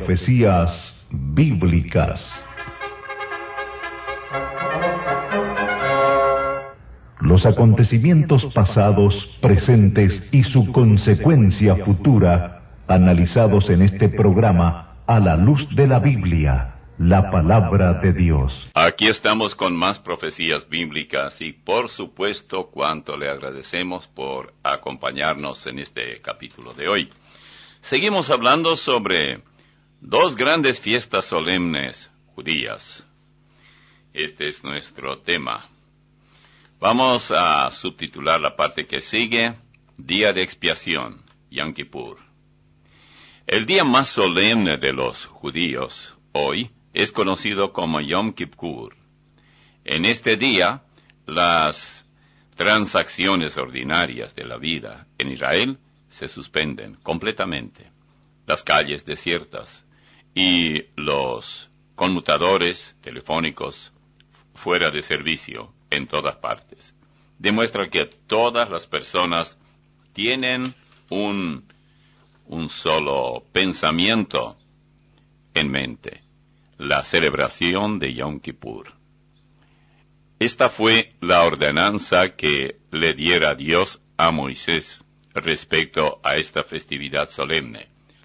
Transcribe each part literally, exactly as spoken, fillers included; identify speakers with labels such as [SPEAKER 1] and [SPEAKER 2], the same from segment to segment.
[SPEAKER 1] profecías bíblicas. Los acontecimientos pasados, presentes y su consecuencia futura, analizados en este programa a la luz de la Biblia, la palabra de Dios.
[SPEAKER 2] Aquí estamos con más profecías bíblicas y por supuesto cuánto le agradecemos por acompañarnos en este capítulo de hoy. Seguimos hablando sobre dos grandes fiestas solemnes judías. Este es nuestro tema. Vamos a subtitular la parte que sigue, Día de Expiación, Yom Kippur. El día más solemne de los judíos, hoy, es conocido como Yom Kippur. En este día, las transacciones ordinarias de la vida en Israel se suspenden completamente. Las calles desiertas y los conmutadores telefónicos fuera de servicio en todas partes. Demuestra que todas las personas tienen un, un solo pensamiento en mente: la celebración de Yom Kippur. Esta fue la ordenanza que le diera Dios a Moisés respecto a esta festividad solemne.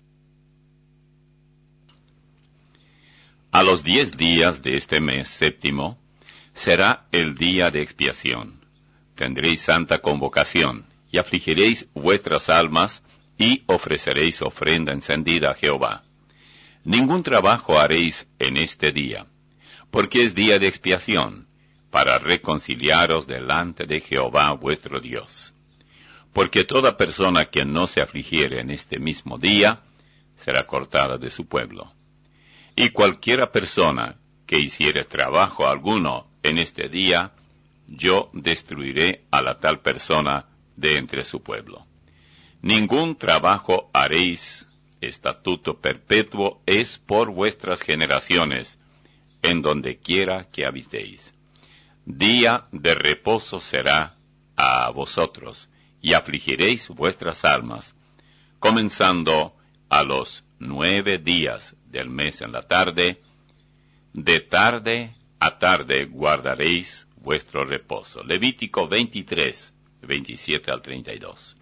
[SPEAKER 2] A los diez días de este mes séptimo será el día de expiación. Tendréis santa convocación y afligiréis vuestras almas y ofreceréis ofrenda encendida a Jehová. Ningún trabajo haréis en este día, porque es día de expiación, para reconciliaros delante de Jehová vuestro Dios. Porque toda persona que no se afligiere en este mismo día, será cortada de su pueblo. Y cualquiera persona que hiciere trabajo alguno en este día, yo destruiré a la tal persona de entre su pueblo. Ningún trabajo haréis. Estatuto perpetuo es por vuestras generaciones, en donde quiera que habitéis. Día de reposo será a vosotros, y afligiréis vuestras almas, comenzando a los nueve días del mes en la tarde. De tarde a tarde guardaréis vuestro reposo. Levítico veintitrés, veintisiete al treinta y dos.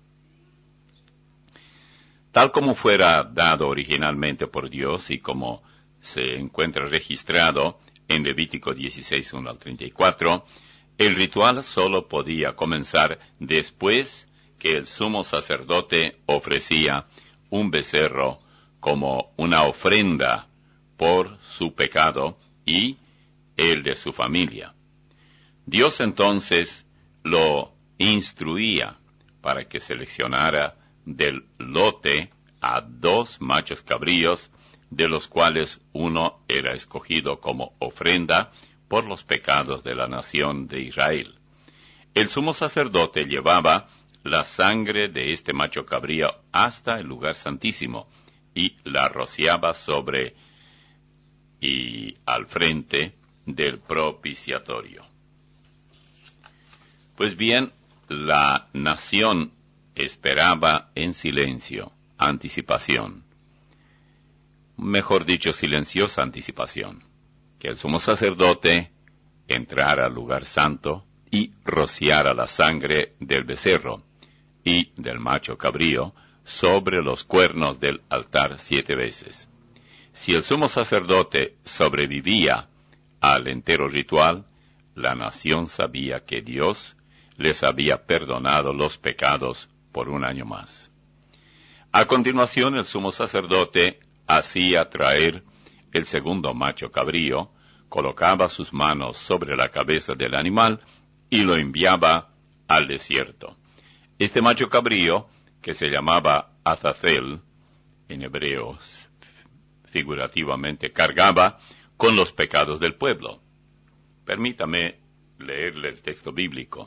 [SPEAKER 2] Tal como fuera dado originalmente por Dios y como se encuentra registrado en Levítico dieciséis, uno al treinta y cuatro, el ritual solo podía comenzar después que el sumo sacerdote ofrecía un becerro como una ofrenda por su pecado y el de su familia. Dios entonces lo instruía para que seleccionara del lote a dos machos cabríos, de los cuales uno era escogido como ofrenda por los pecados de la nación de Israel. El sumo sacerdote llevaba la sangre de este macho cabrío hasta el lugar santísimo y la rociaba sobre y al frente del propiciatorio. Pues bien, la nación esperaba en silencio, anticipación. Mejor dicho, silenciosa anticipación. Que el sumo sacerdote entrara al lugar santo y rociara la sangre del becerro y del macho cabrío sobre los cuernos del altar siete veces. Si el sumo sacerdote sobrevivía al entero ritual, la nación sabía que Dios les había perdonado los pecados por un año más. A continuación, el sumo sacerdote hacía traer el segundo macho cabrío, colocaba sus manos sobre la cabeza del animal y lo enviaba al desierto. Este macho cabrío, que se llamaba Azazel, en hebreo figurativamente, cargaba con los pecados del pueblo. Permítame leerle el texto bíblico.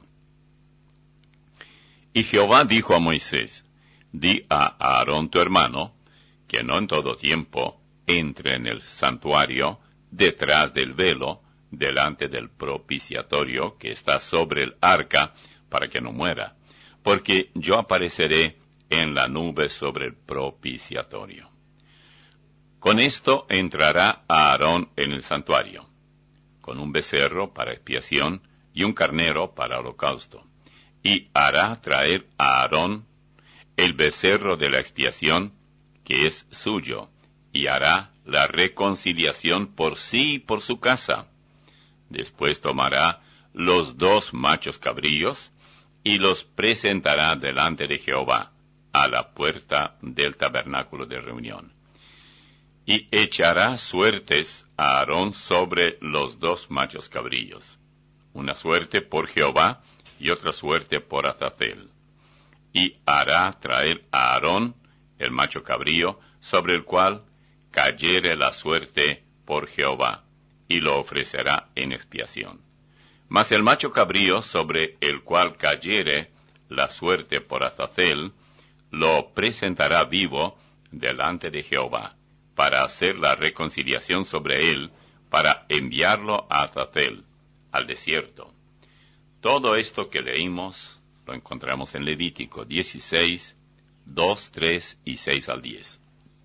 [SPEAKER 2] Y Jehová dijo a Moisés: di a Aarón tu hermano, que no en todo tiempo entre en el santuario detrás del velo, delante del propiciatorio que está sobre el arca, para que no muera, porque yo apareceré en la nube sobre el propiciatorio. Con esto entrará Aarón en el santuario, con un becerro para expiación y un carnero para holocausto. Y hará traer a Aarón el becerro de la expiación, que es suyo, y hará la reconciliación por sí y por su casa. Después tomará los dos machos cabríos y los presentará delante de Jehová a la puerta del tabernáculo de reunión. Y echará suertes a Aarón sobre los dos machos cabríos, una suerte por Jehová y otra suerte por Azazel. Y hará traer a Aarón el macho cabrío, sobre el cual cayere la suerte por Jehová, y lo ofrecerá en expiación. Mas el macho cabrío, sobre el cual cayere la suerte por Azazel, lo presentará vivo delante de Jehová, para hacer la reconciliación sobre él, para enviarlo a Azazel, al desierto. Todo esto que leímos lo encontramos en Levítico dieciséis, dos, tres y seis al diez.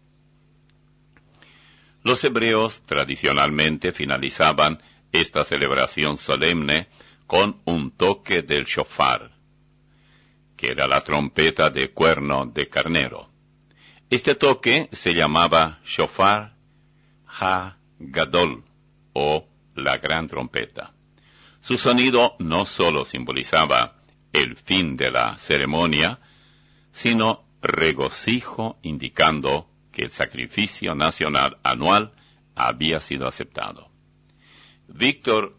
[SPEAKER 2] Los hebreos tradicionalmente finalizaban esta celebración solemne con un toque del shofar, que era la trompeta de cuerno de carnero. Este toque se llamaba shofar ha-gadol, o la gran trompeta. Su sonido no sólo simbolizaba el fin de la ceremonia, sino regocijo, indicando que el sacrificio nacional anual había sido aceptado. Víctor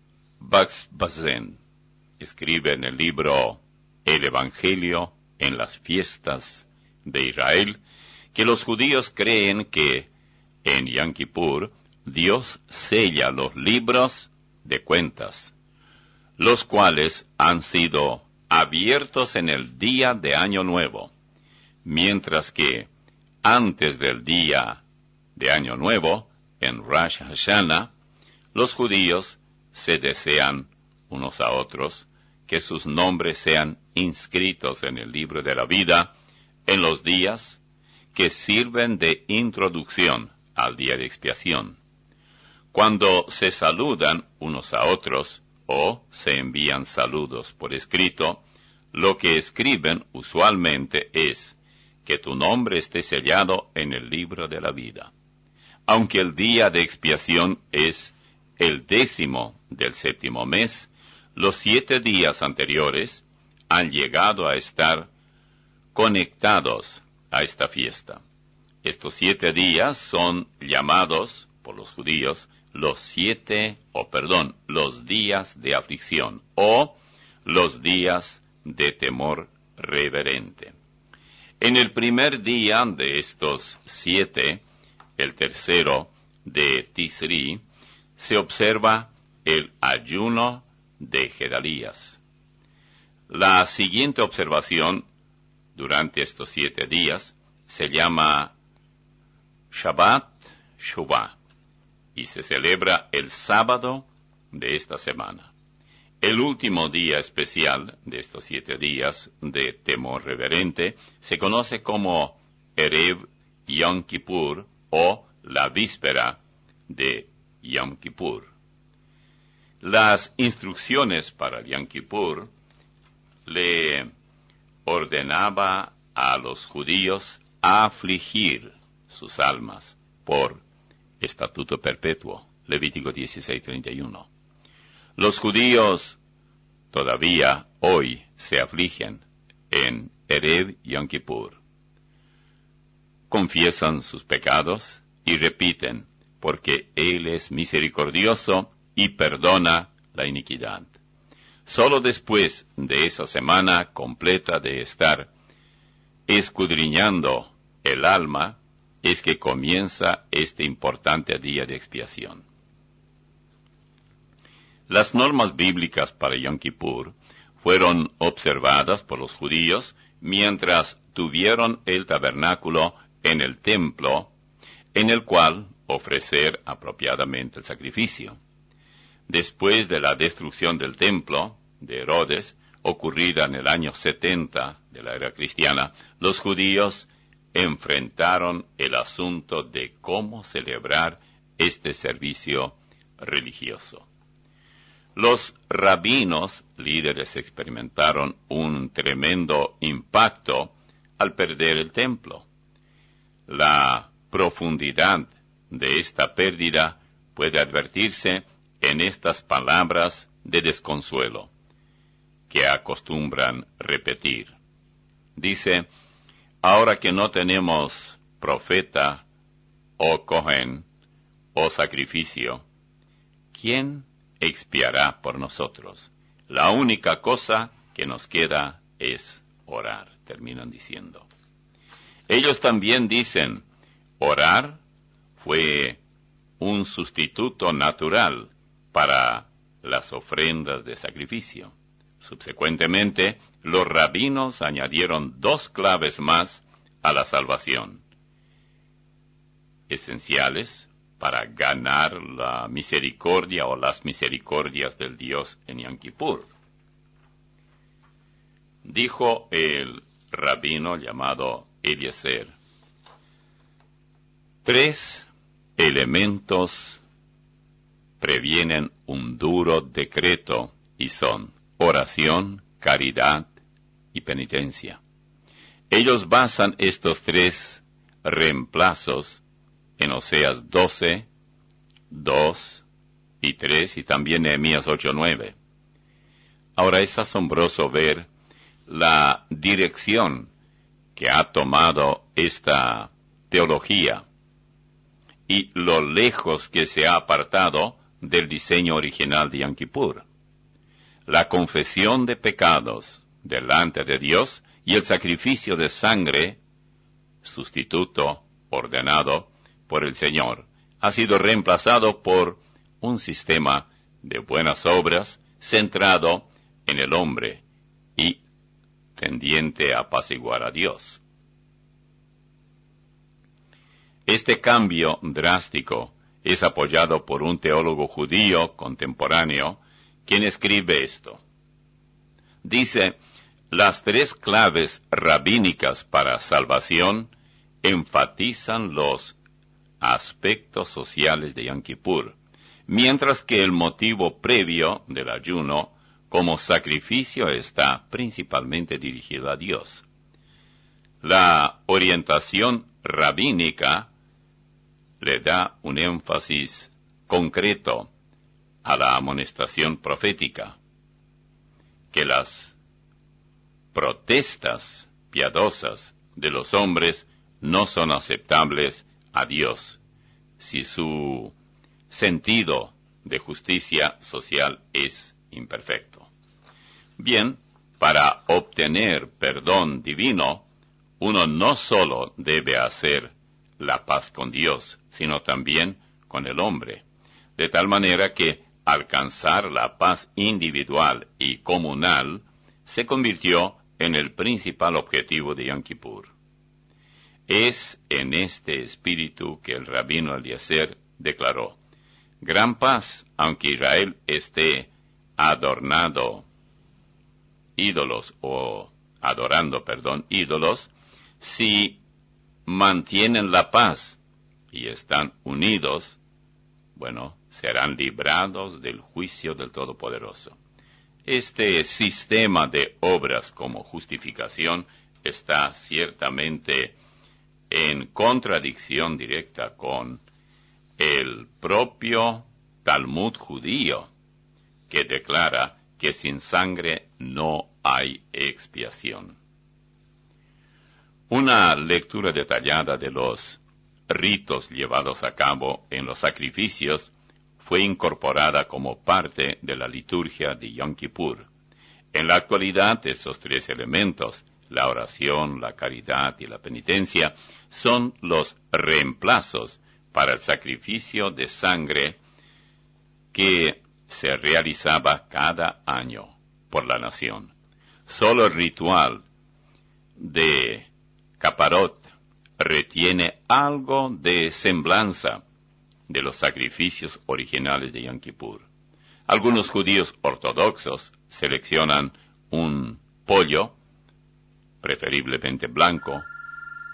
[SPEAKER 2] Bazen escribe en el libro El Evangelio en las fiestas de Israel que los judíos creen que en Yom Kippur Dios sella los libros de cuentas, los cuales han sido abiertos en el día de Año Nuevo, mientras que antes del día de Año Nuevo, en Rosh Hashanah, los judíos se desean unos a otros que sus nombres sean inscritos en el libro de la vida en los días que sirven de introducción al día de expiación. Cuando se saludan unos a otros o se envían saludos por escrito, lo que escriben usualmente es que tu nombre esté sellado en el libro de la vida. Aunque el día de expiación es el décimo del séptimo mes, los siete días anteriores han llegado a estar conectados a esta fiesta. Estos siete días son llamados por los judíos los siete, o perdón, los días de aflicción, o los días de temor reverente. En el primer día de estos siete, el tercero de Tisri, se observa el ayuno de Gedalías. La siguiente observación durante estos siete días se llama Shabbat Shuvah y se celebra el sábado de esta semana. El último día especial de estos siete días de temor reverente se conoce como Erev Yom Kippur o la víspera de Yom Kippur. Las instrucciones para Yom Kippur le ordenaba a los judíos afligir sus almas por estatuto perpetuo, Levítico dieciséis, treinta y uno. Los judíos todavía hoy se afligen en Erev Yom Kippur. Confiesan sus pecados y repiten, porque Él es misericordioso y perdona la iniquidad. Solo después de esa semana completa de estar escudriñando el alma es que comienza este importante día de expiación. Las normas bíblicas para Yom Kippur fueron observadas por los judíos mientras tuvieron el tabernáculo en el templo, en el cual ofrecer apropiadamente el sacrificio. Después de la destrucción del templo de Herodes, ocurrida en el año setenta de la era cristiana, los judíos enfrentaron el asunto de cómo celebrar este servicio religioso. Los rabinos líderes experimentaron un tremendo impacto al perder el templo. La profundidad de esta pérdida puede advertirse en estas palabras de desconsuelo que acostumbran repetir. Dice: ahora que no tenemos profeta o Cohen o sacrificio, ¿quién expiará por nosotros? La única cosa que nos queda es orar, terminan diciendo. Ellos también dicen, orar fue un sustituto natural para las ofrendas de sacrificio. Subsecuentemente, los rabinos añadieron dos claves más a la salvación, esenciales para ganar la misericordia o las misericordias del Dios en Yom Kippur. Dijo el rabino llamado Eliezer, tres elementos previenen un duro decreto y son oración, caridad y penitencia. Ellos basan estos tres reemplazos en Oseas doce, dos y tres, y también Nehemías ocho, nueve. Ahora es asombroso ver la dirección que ha tomado esta teología y lo lejos que se ha apartado del diseño original de Yom Kippur. La confesión de pecados delante de Dios y el sacrificio de sangre, sustituto ordenado por el Señor, ha sido reemplazado por un sistema de buenas obras centrado en el hombre y tendiente a apaciguar a Dios. Este cambio drástico es apoyado por un teólogo judío contemporáneo, quien escribe esto. Dice, las tres claves rabínicas para salvación enfatizan los aspectos sociales de Yom Kippur, mientras que el motivo previo del ayuno como sacrificio está principalmente dirigido a Dios. La orientación rabínica le da un énfasis concreto a la amonestación profética, que las protestas piadosas de los hombres no son aceptables a Dios si su sentido de justicia social es imperfecto. Bien, para obtener perdón divino, uno no solo debe hacer la paz con Dios, sino también con el hombre, de tal manera que alcanzar la paz individual y comunal se convirtió en el principal objetivo de Yom Kippur. Es en este espíritu que el rabino Eliezer declaró, gran paz, aunque Israel esté adornado ídolos o adorando, perdón, ídolos, si mantienen la paz y están unidos, bueno, serán librados del juicio del Todopoderoso. Este sistema de obras como justificación está ciertamente en contradicción directa con el propio Talmud judío, que declara que sin sangre no hay expiación. Una lectura detallada de los ritos llevados a cabo en los sacrificios fue incorporada como parte de la liturgia de Yom Kippur. En la actualidad, esos tres elementos, la oración, la caridad y la penitencia, son los reemplazos para el sacrificio de sangre que se realizaba cada año por la nación. Solo el ritual de Caparot retiene algo de semblanza de los sacrificios originales de Yom Kippur. Algunos judíos ortodoxos seleccionan un pollo, preferiblemente blanco,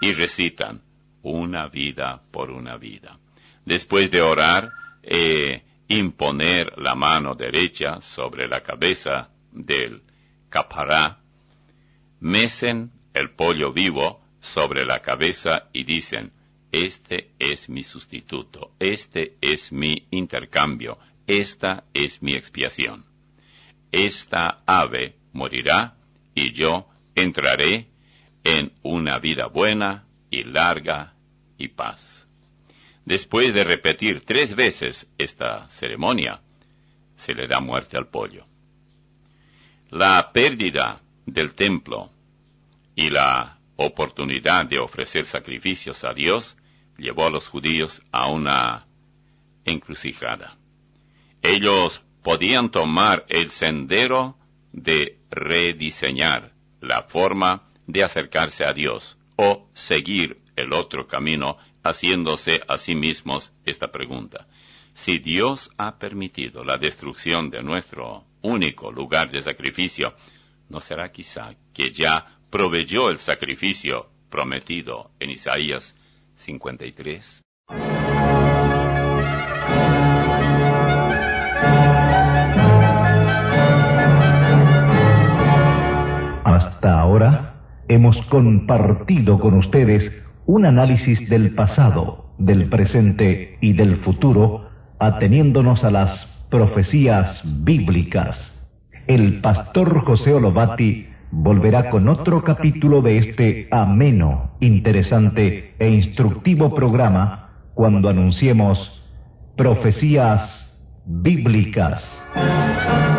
[SPEAKER 2] y recitan una vida por una vida. Después de orar, eh, imponer la mano derecha sobre la cabeza del capará, mecen el pollo vivo sobre la cabeza y dicen: este es mi sustituto, este es mi intercambio, esta es mi expiación. Esta ave morirá y yo entraré en una vida buena y larga y paz. Después de repetir tres veces esta ceremonia, se le da muerte al pollo. La pérdida del templo y la oportunidad de ofrecer sacrificios a Dios llevó a los judíos a una encrucijada. Ellos podían tomar el sendero de rediseñar la forma de acercarse a Dios o seguir el otro camino, haciéndose a sí mismos esta pregunta: si Dios ha permitido la destrucción de nuestro único lugar de sacrificio, ¿no será quizá que ya proveyó el sacrificio prometido en Isaías cincuenta y tres?
[SPEAKER 1] Hasta ahora hemos compartido con ustedes un análisis del pasado, del presente y del futuro, ateniéndonos a las profecías bíblicas. El pastor José Olobati volverá con otro capítulo de este ameno, interesante e instructivo programa cuando anunciemos Profecías Bíblicas.